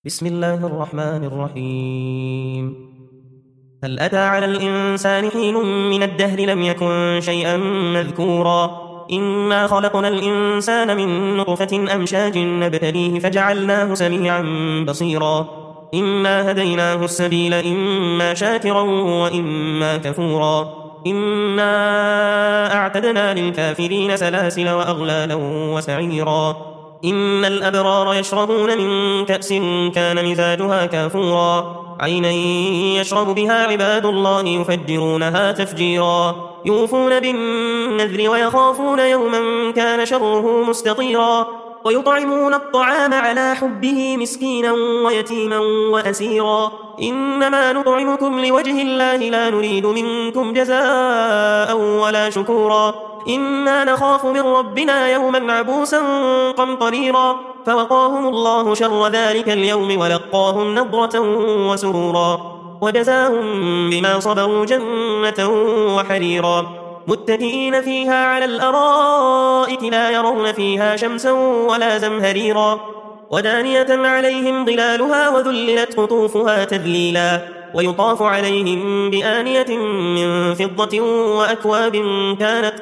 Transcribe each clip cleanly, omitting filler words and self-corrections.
بسم الله الرحمن الرحيم. هل أتى على الإنسان حين من الدهر لم يكن شيئا مذكورا. إنا خلقنا الإنسان من نطفة أمشاج نبتليه فجعلناه سميعا بصيرا. إنا هديناه السبيل إما شاكرا وإما كفورا. إنا أعتدنا للكافرين سلاسل وأغلالا وسعيرا. إن الأبرار يشربون من كأس كان مزاجها كافورا. عينا يشرب بها عباد الله يفجرونها تفجيرا. يوفون بالنذر ويخافون يوما كان شره مستطيرا. ويطعمون الطعام على حبه مسكينا ويتيما وأسيرا. إنما نطعمكم لوجه الله لا نريد منكم جزاء ولا شكورا. إنا نخاف من ربنا يوما عبوسا قمطريرا. فوقاهم الله شر ذلك اليوم ولقاهم نضرة وسرورا. وجزاهم بما صبروا جنة وحريرا. متكئين فيها على الأرائك لا يرون فيها شمسا ولا زمهريرا. ودانية عليهم ظلالها وذللت قطوفها تذليلا. ويطاف عليهم بآنية من فضة وأكواب كانت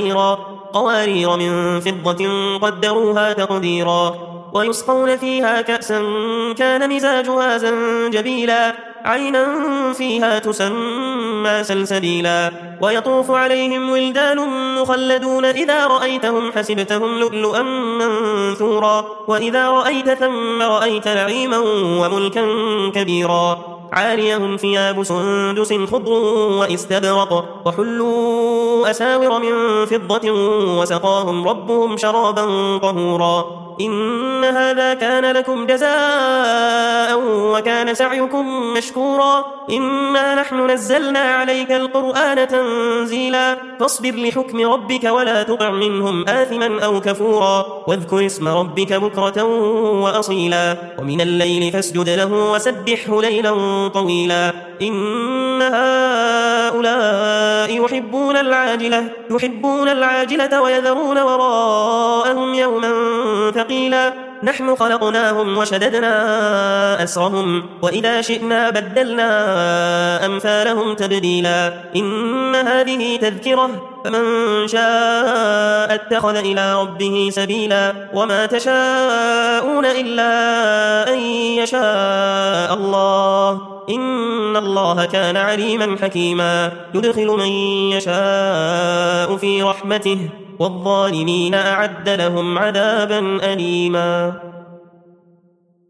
قوارير من فضة قدروها تقديرا. ويسقون فيها كأسا كان مزاجها زنجبيلا. عينا فيها تسمى سلسبيلا. ويطوف عليهم ولدان مخلدون إذا رأيتهم حسبتهم لؤلؤا منثورا. وإذا رأيت ثم رأيت نعيما وملكا كبيرا. عاليهم ثياب سندس خضر واستبرق وحلوا أساور من فضة وسقاهم ربهم شرابا طهورا. إن هذا كان لكم جزاء وكان سعيكم مشكورا. إنا نحن نزلنا عليك القرآن تنزيلا. فاصبر لحكم ربك ولا تطع منهم آثما أو كفورا. واذكر اسم ربك بكرة وأصيلا. ومن الليل فاسجد له وسبحه ليلا طويلا. إن هؤلاء يحبون العاجلة ويذرون وراءهم يوما ثقيلا. نحن خلقناهم وشددنا أسرهم وإذا شئنا بدلنا أمثالهم تبديلا. إن هذه تذكرة فمن شاء اتخذ إلى ربه سبيلا. وما تشاءون إلا أن يشاء الله. إن الله كان عليما حكيما. يدخل من يشاء في رحمته والظالمين أعد لهم عذابا أليما.